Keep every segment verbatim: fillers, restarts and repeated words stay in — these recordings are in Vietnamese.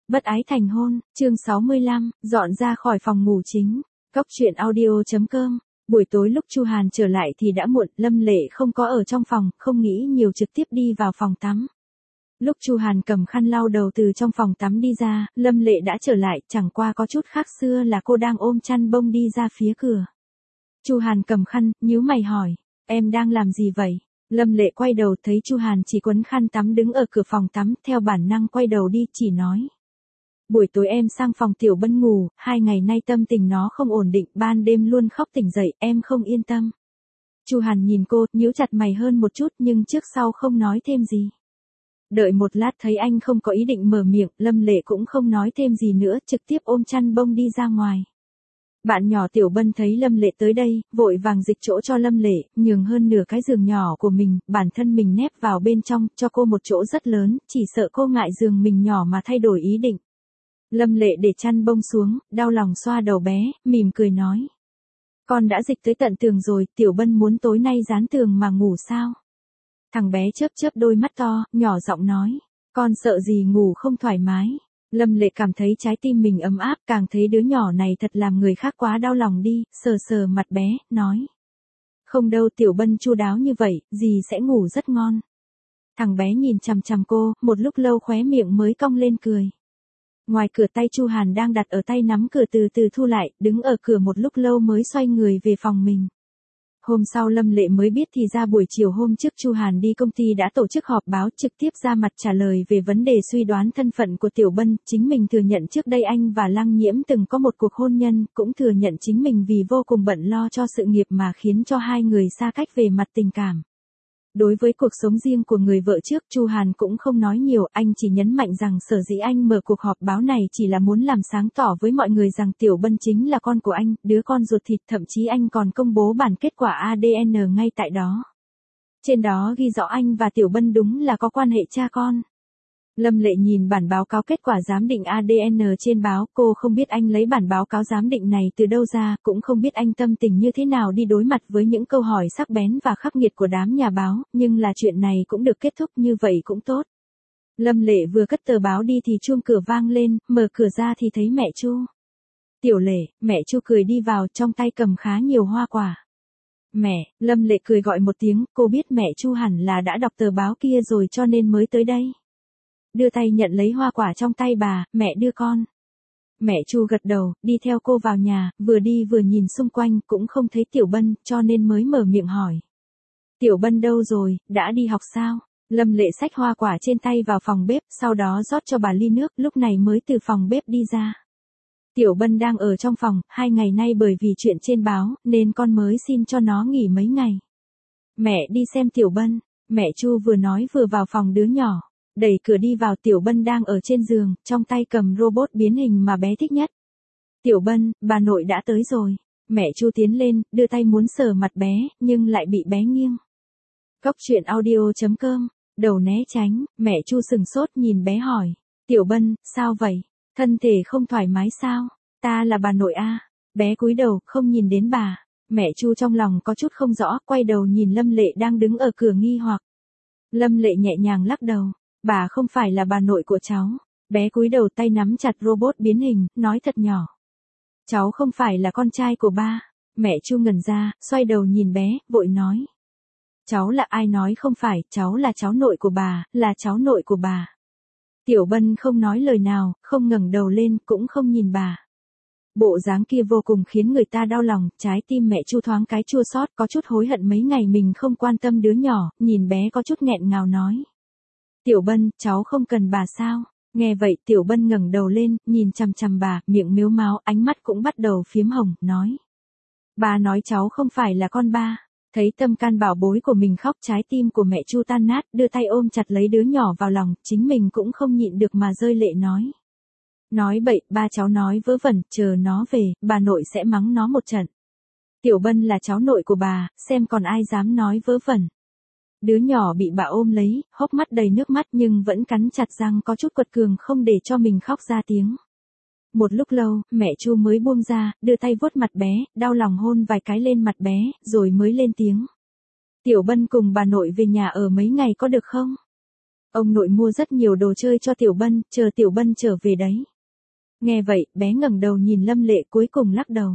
Bất ái thành hôn, chương sáu mươi lăm, dọn ra khỏi phòng ngủ chính. Cóc truyện audio.com. Buổi tối lúc Chu Hàn trở lại thì đã muộn, Lâm Lệ không có ở trong phòng, không nghĩ nhiều trực tiếp đi vào phòng tắm. Lúc Chu Hàn cầm khăn lau đầu từ trong phòng tắm đi ra, Lâm Lệ đã trở lại, chẳng qua có chút khác xưa là cô đang ôm chăn bông đi ra phía cửa. Chu Hàn cầm khăn, nhíu mày hỏi, em đang làm gì vậy? Lâm Lệ quay đầu thấy Chu Hàn chỉ quấn khăn tắm đứng ở cửa phòng tắm, theo bản năng quay đầu đi, chỉ nói. Buổi tối em sang phòng Tiểu Bân ngủ, hai ngày nay tâm tình nó không ổn định, ban đêm luôn khóc tỉnh dậy, em không yên tâm. Chu Hàn nhìn cô, nhíu chặt mày hơn một chút nhưng trước sau không nói thêm gì. Đợi một lát thấy anh không có ý định mở miệng, Lâm Lệ cũng không nói thêm gì nữa, trực tiếp ôm chăn bông đi ra ngoài. Bạn nhỏ Tiểu Bân thấy Lâm Lệ tới đây, vội vàng dịch chỗ cho Lâm Lệ, nhường hơn nửa cái giường nhỏ của mình, bản thân mình nép vào bên trong, cho cô một chỗ rất lớn, chỉ sợ cô ngại giường mình nhỏ mà thay đổi ý định. Lâm Lệ để chăn bông xuống, đau lòng xoa đầu bé, mỉm cười nói. Con đã dịch tới tận tường rồi, Tiểu Bân muốn tối nay dán tường mà ngủ sao? Thằng bé chớp chớp đôi mắt to, nhỏ giọng nói. Con sợ gì ngủ không thoải mái. Lâm Lệ cảm thấy trái tim mình ấm áp, càng thấy đứa nhỏ này thật làm người khác quá đau lòng đi, sờ sờ mặt bé, nói. Không đâu, Tiểu Bân chu đáo như vậy, dì sẽ ngủ rất ngon. Thằng bé nhìn chằm chằm cô, một lúc lâu khóe miệng mới cong lên cười. Ngoài cửa tay Chu Hàn đang đặt ở tay nắm cửa từ từ thu lại, đứng ở cửa một lúc lâu mới xoay người về phòng mình. Hôm sau Lâm Lệ mới biết thì ra buổi chiều hôm trước Chu Hàn đi công ty đã tổ chức họp báo, trực tiếp ra mặt trả lời về vấn đề suy đoán thân phận của Tiểu Bân, chính mình thừa nhận trước đây anh và Lăng Nhiễm từng có một cuộc hôn nhân, cũng thừa nhận chính mình vì vô cùng bận lo cho sự nghiệp mà khiến cho hai người xa cách về mặt tình cảm. Đối với cuộc sống riêng của người vợ trước, Chu Hàn cũng không nói nhiều, anh chỉ nhấn mạnh rằng sở dĩ anh mở cuộc họp báo này chỉ là muốn làm sáng tỏ với mọi người rằng Tiểu Bân chính là con của anh, đứa con ruột thịt, thậm chí anh còn công bố bản kết quả a đê en ngay tại đó. Trên đó ghi rõ anh và Tiểu Bân đúng là có quan hệ cha con. Lâm Lệ nhìn bản báo cáo kết quả giám định a đê en trên báo, cô không biết anh lấy bản báo cáo giám định này từ đâu ra, cũng không biết anh tâm tình như thế nào đi đối mặt với những câu hỏi sắc bén và khắc nghiệt của đám nhà báo, nhưng là chuyện này cũng được kết thúc như vậy cũng tốt. Lâm Lệ vừa cất tờ báo đi thì chuông cửa vang lên, mở cửa ra thì thấy mẹ Chu. Tiểu Lệ, mẹ Chu cười đi vào, trong tay cầm khá nhiều hoa quả. Mẹ, Lâm Lệ cười gọi một tiếng, cô biết mẹ Chu hẳn là đã đọc tờ báo kia rồi cho nên mới tới đây. Đưa tay nhận lấy hoa quả trong tay bà, mẹ đưa con. Mẹ Chu gật đầu, đi theo cô vào nhà, vừa đi vừa nhìn xung quanh, cũng không thấy Tiểu Bân, cho nên mới mở miệng hỏi. Tiểu Bân đâu rồi, đã đi học sao? Lâm Lệ xách hoa quả trên tay vào phòng bếp, sau đó rót cho bà ly nước, lúc này mới từ phòng bếp đi ra. Tiểu Bân đang ở trong phòng, hai ngày nay bởi vì chuyện trên báo, nên con mới xin cho nó nghỉ mấy ngày. Mẹ đi xem Tiểu Bân, mẹ Chu vừa nói vừa vào phòng đứa nhỏ. Đẩy cửa đi vào, Tiểu Bân đang ở trên giường, trong tay cầm robot biến hình mà bé thích nhất. Tiểu Bân, bà nội đã tới rồi. Mẹ Chu tiến lên, đưa tay muốn sờ mặt bé, nhưng lại bị bé nghiêng. Cóc truyện audio.com, đầu né tránh, mẹ Chu sừng sốt nhìn bé hỏi. Tiểu Bân, sao vậy? Thân thể không thoải mái sao? Ta là bà nội a. Bé cúi đầu, không nhìn đến bà. Mẹ Chu trong lòng có chút không rõ, quay đầu nhìn Lâm Lệ đang đứng ở cửa nghi hoặc. Lâm Lệ nhẹ nhàng lắc đầu. Bà không phải là bà nội của cháu. Bé cúi đầu, tay nắm chặt robot biến hình, nói thật nhỏ. Cháu không phải là con trai của ba. Mẹ Chu ngẩn ra, xoay đầu nhìn bé, vội nói. Cháu là ai nói không phải, cháu là cháu nội của bà, là cháu nội của bà. Tiểu Bân không nói lời nào, không ngẩng đầu lên, cũng không nhìn bà. Bộ dáng kia vô cùng khiến người ta đau lòng, trái tim mẹ Chu thoáng cái chua xót, có chút hối hận mấy ngày mình không quan tâm đứa nhỏ, nhìn bé có chút nghẹn ngào nói. Tiểu Bân, cháu không cần bà sao? Nghe vậy Tiểu Bân ngẩng đầu lên, nhìn chằm chằm bà, miệng mếu máo, ánh mắt cũng bắt đầu phiếm hồng, nói. Bà nói cháu không phải là con ba. Thấy tâm can bảo bối của mình khóc, trái tim của mẹ Chu tan nát, đưa tay ôm chặt lấy đứa nhỏ vào lòng, chính mình cũng không nhịn được mà rơi lệ nói. Nói bậy, ba cháu nói vớ vẩn, chờ nó về, bà nội sẽ mắng nó một trận. Tiểu Bân là cháu nội của bà, xem còn ai dám nói vớ vẩn. Đứa nhỏ bị bà ôm lấy, hốc mắt đầy nước mắt nhưng vẫn cắn chặt răng, có chút quật cường không để cho mình khóc ra tiếng. Một lúc lâu, mẹ Chu mới buông ra, đưa tay vuốt mặt bé, đau lòng hôn vài cái lên mặt bé, rồi mới lên tiếng. Tiểu Bân cùng bà nội về nhà ở mấy ngày có được không? Ông nội mua rất nhiều đồ chơi cho Tiểu Bân, chờ Tiểu Bân trở về đấy. Nghe vậy, bé ngẩng đầu nhìn Lâm Lệ cuối cùng lắc đầu.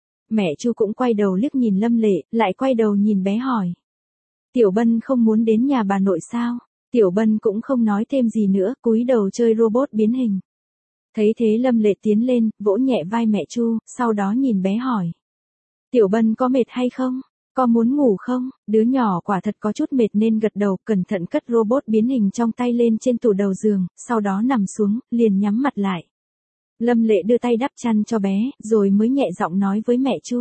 Mẹ Chu cũng quay đầu liếc nhìn Lâm Lệ, lại quay đầu nhìn bé hỏi. Tiểu Bân không muốn đến nhà bà nội sao? Tiểu Bân cũng không nói thêm gì nữa, cúi đầu chơi robot biến hình. Thấy thế Lâm Lệ tiến lên, vỗ nhẹ vai mẹ Chu, sau đó nhìn bé hỏi. Tiểu Bân có mệt hay không? Có muốn ngủ không? Đứa nhỏ quả thật có chút mệt nên gật đầu, cẩn thận cất robot biến hình trong tay lên trên tủ đầu giường, sau đó nằm xuống, liền nhắm mặt lại. Lâm Lệ đưa tay đắp chăn cho bé, rồi mới nhẹ giọng nói với mẹ Chu.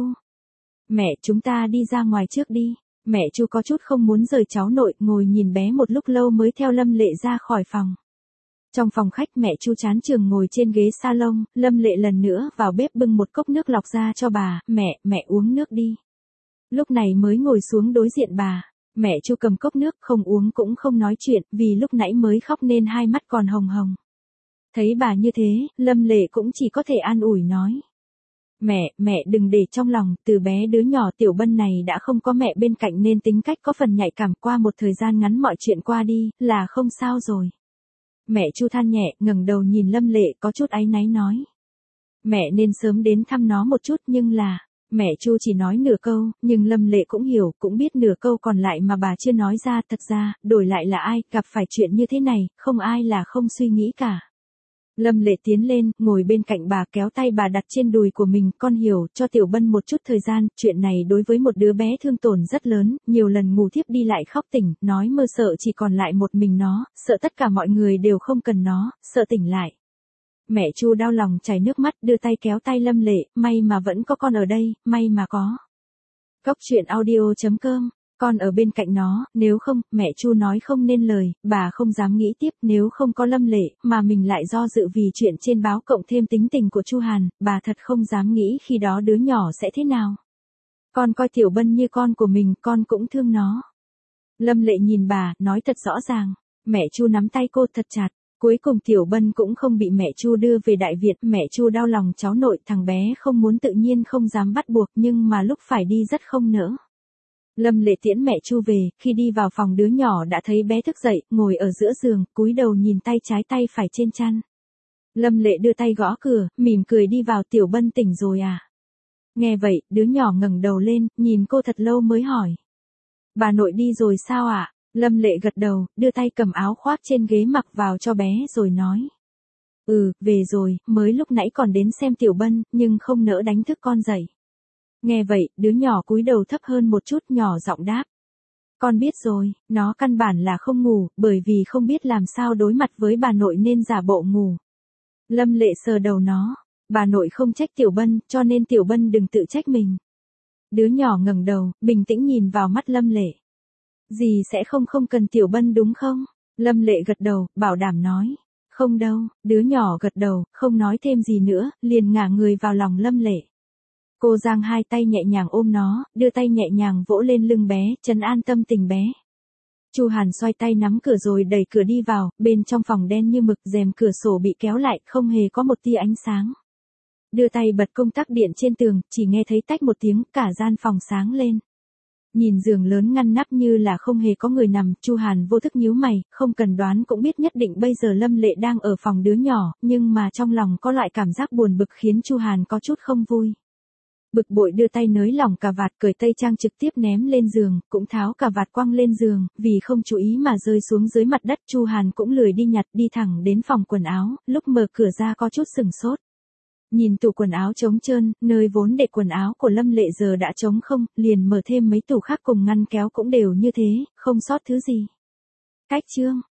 Mẹ, chúng ta đi ra ngoài trước đi. Mẹ Chu có chút không muốn rời cháu nội, ngồi nhìn bé một lúc lâu mới theo Lâm Lệ ra khỏi phòng. Trong phòng khách mẹ Chu chán chường ngồi trên ghế salon, Lâm Lệ lần nữa vào bếp bưng một cốc nước lọc ra cho bà, mẹ, mẹ uống nước đi. Lúc này mới ngồi xuống đối diện bà, mẹ Chu cầm cốc nước không uống cũng không nói chuyện, vì lúc nãy mới khóc nên hai mắt còn hồng hồng. Thấy bà như thế, Lâm Lệ cũng chỉ có thể an ủi nói. Mẹ, mẹ đừng để trong lòng, từ bé đứa nhỏ Tiểu Bân này đã không có mẹ bên cạnh nên tính cách có phần nhạy cảm, qua một thời gian ngắn mọi chuyện qua đi, là không sao rồi. Mẹ Chu than nhẹ, ngẩng đầu nhìn Lâm Lệ có chút áy náy nói. Mẹ nên sớm đến thăm nó một chút nhưng là, mẹ Chu chỉ nói nửa câu, nhưng Lâm Lệ cũng hiểu, cũng biết nửa câu còn lại mà bà chưa nói ra, thật ra, đổi lại là ai, gặp phải chuyện như thế này, không ai là không suy nghĩ cả. Lâm Lệ tiến lên, ngồi bên cạnh bà kéo tay bà đặt trên đùi của mình, con hiểu, cho Tiểu Bân một chút thời gian, chuyện này đối với một đứa bé thương tổn rất lớn, nhiều lần ngủ thiếp đi lại khóc tỉnh, nói mơ sợ chỉ còn lại một mình nó, sợ tất cả mọi người đều không cần nó, sợ tỉnh lại. Mẹ Chu đau lòng chảy nước mắt đưa tay kéo tay Lâm Lệ, may mà vẫn có con ở đây, may mà có. Cốc truyện audio chấm com, con ở bên cạnh nó, nếu không, mẹ Chu nói không nên lời, bà không dám nghĩ tiếp, nếu không có Lâm Lệ, mà mình lại do dự vì chuyện trên báo cộng thêm tính tình của Chu Hàn, bà thật không dám nghĩ khi đó đứa nhỏ sẽ thế nào. Con coi Tiểu Bân như con của mình, con cũng thương nó. Lâm Lệ nhìn bà, nói thật rõ ràng, mẹ Chu nắm tay cô thật chặt. Cuối cùng Tiểu Bân cũng không bị mẹ Chu đưa về Đại Việt, mẹ Chu đau lòng cháu nội, thằng bé không muốn tự nhiên không dám bắt buộc nhưng mà lúc phải đi rất không nỡ. Lâm Lệ tiễn mẹ Chu về, khi đi vào phòng đứa nhỏ đã thấy bé thức dậy, ngồi ở giữa giường, cúi đầu nhìn tay trái tay phải trên chăn. Lâm Lệ đưa tay gõ cửa, mỉm cười đi vào. Tiểu Bân tỉnh rồi à? Nghe vậy, đứa nhỏ ngẩng đầu lên, nhìn cô thật lâu mới hỏi. Bà nội đi rồi sao ạ? À? Lâm Lệ gật đầu, đưa tay cầm áo khoác trên ghế mặc vào cho bé rồi nói. Ừ, về rồi, mới lúc nãy còn đến xem Tiểu Bân, nhưng không nỡ đánh thức con dậy. Nghe vậy, đứa nhỏ cúi đầu thấp hơn một chút, nhỏ giọng đáp. Con biết rồi, nó căn bản là không ngủ, bởi vì không biết làm sao đối mặt với bà nội nên giả bộ ngủ. Lâm Lệ sờ đầu nó, bà nội không trách Tiểu Bân, cho nên Tiểu Bân đừng tự trách mình. Đứa nhỏ ngẩng đầu, bình tĩnh nhìn vào mắt Lâm Lệ. Dì sẽ không không cần Tiểu Bân đúng không? Lâm Lệ gật đầu, bảo đảm nói. Không đâu, đứa nhỏ gật đầu, không nói thêm gì nữa, liền ngả người vào lòng Lâm Lệ. Cô giang hai tay nhẹ nhàng ôm nó, đưa tay nhẹ nhàng vỗ lên lưng bé, trấn an tâm tình bé. Chu Hàn xoay tay nắm cửa rồi đẩy cửa đi vào, bên trong phòng đen như mực, rèm cửa sổ bị kéo lại, không hề có một tia ánh sáng. Đưa tay bật công tắc điện trên tường, chỉ nghe thấy tách một tiếng, cả gian phòng sáng lên. Nhìn giường lớn ngăn nắp như là không hề có người nằm, Chu Hàn vô thức nhíu mày, không cần đoán cũng biết nhất định bây giờ Lâm Lệ đang ở phòng đứa nhỏ, nhưng mà trong lòng có loại cảm giác buồn bực khiến Chu Hàn có chút không vui. Bực bội đưa tay nới lỏng cà vạt, cởi tây trang trực tiếp ném lên giường, cũng tháo cà vạt quăng lên giường, vì không chú ý mà rơi xuống dưới mặt đất. Chu Hàn cũng lười đi nhặt, đi thẳng đến phòng quần áo, lúc mở cửa ra có chút sừng sốt. Nhìn tủ quần áo trống trơn, nơi vốn để quần áo của Lâm Lệ giờ đã trống không, liền mở thêm mấy tủ khác cùng ngăn kéo cũng đều như thế, không sót thứ gì. Cách chương